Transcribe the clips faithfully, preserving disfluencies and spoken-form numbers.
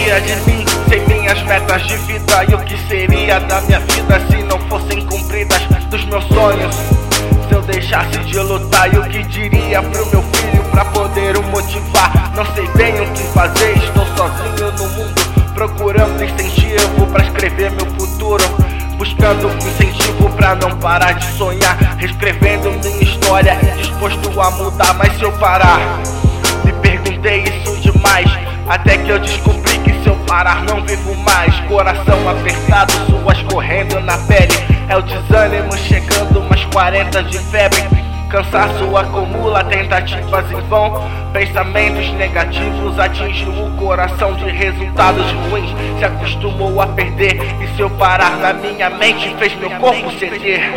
seria de mim sem minhas metas de vida? E o que seria da minha vida se não fossem cumpridas dos meus sonhos? Se eu deixasse de lutar, e o que diria pro meu filho pra poder o motivar? Não sei bem o que fazer, estou sozinho no mundo, procurando incentivo pra escrever meu futuro, buscando incentivo pra não parar de sonhar, reescrevendo minha história e disposto a mudar. Mas se eu parar, me perguntei isso demais, até que eu descobri que se eu parar não vivo mais. Coração apertado, suas correndo na pele, é o desânimo chegando, umas quarenta de febre. Cansaço acumula, tentativas em vão, pensamentos negativos atingem o coração de resultados ruins. Se acostumou a perder, e se eu parar na minha mente fez meu corpo ceder.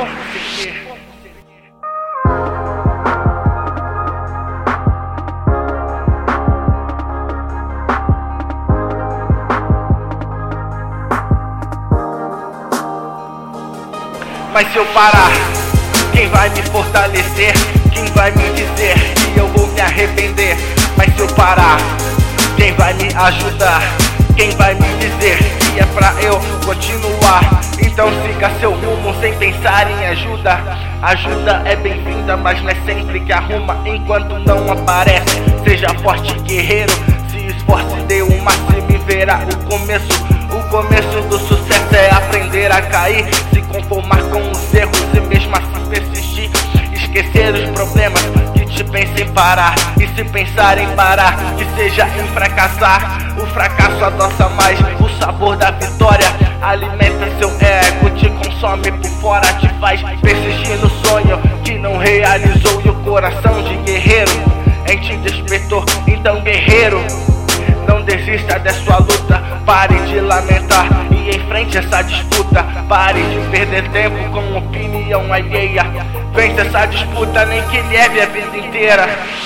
Mas se eu parar, quem vai me fortalecer? Quem vai me dizer que eu vou me arrepender? Mas se eu parar, quem vai me ajudar? Quem vai me dizer que é pra eu continuar? Então siga seu rumo sem pensar em ajuda. Ajuda é bem-vinda, mas não é sempre que arruma enquanto não aparece. Seja forte, guerreiro, se esforce, dê o máximo e verá o começo. O começo do sucesso é aprender a cair, se conformar com os erros e mesmo assim persistir. Esquecer os problemas que te pensem parar, e se pensar em parar, que seja em fracassar. O fracasso adoça mais o sabor da vitória, alimenta seu ego, te consome por fora, te faz persistir no sonho que não realizou. E o coração de guerreiro em ti despertou. Então, guerreiro, não desista da sua luta, pare de lamentar e enfrente essa disputa. Pare de perder tempo com opinião alheia, vence essa disputa, nem que leve a vida inteira.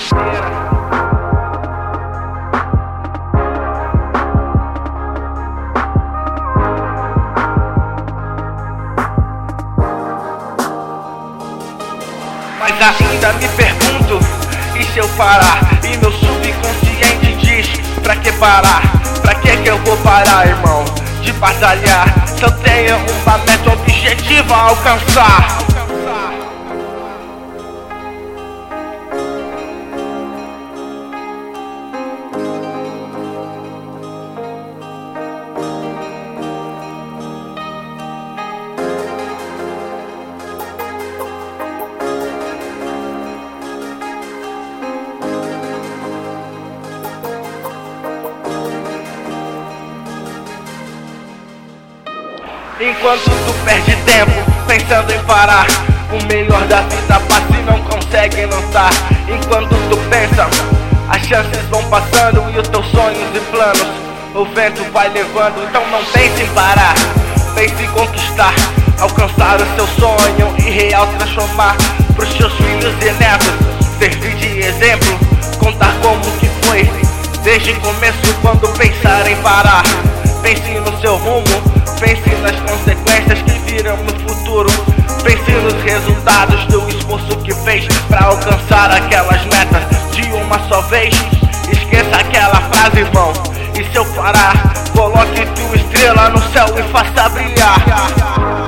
Mas ainda me pergunto, e se eu parar? E meu subconsciente diz, pra que parar? Pra que que eu vou parar, irmão, de batalhar? Se eu tenho uma meta objetiva a alcançar. Enquanto tu perde tempo pensando em parar, o melhor da vida passa e não consegue notar. Enquanto tu pensa, as chances vão passando e os teus sonhos e planos o vento vai levando. Então não pense em parar, pense em conquistar, alcançar o seu sonho e real transformar. Pros seus filhos e netos servir de exemplo, contar como que foi desde o começo. Quando pensar em parar, pense no seu rumo, pense nas consequências que virão no futuro. Pense nos resultados do esforço que fez pra alcançar aquelas metas de uma só vez. Esqueça aquela frase, irmão, e se eu parar, coloque tua estrela no céu e faça brilhar.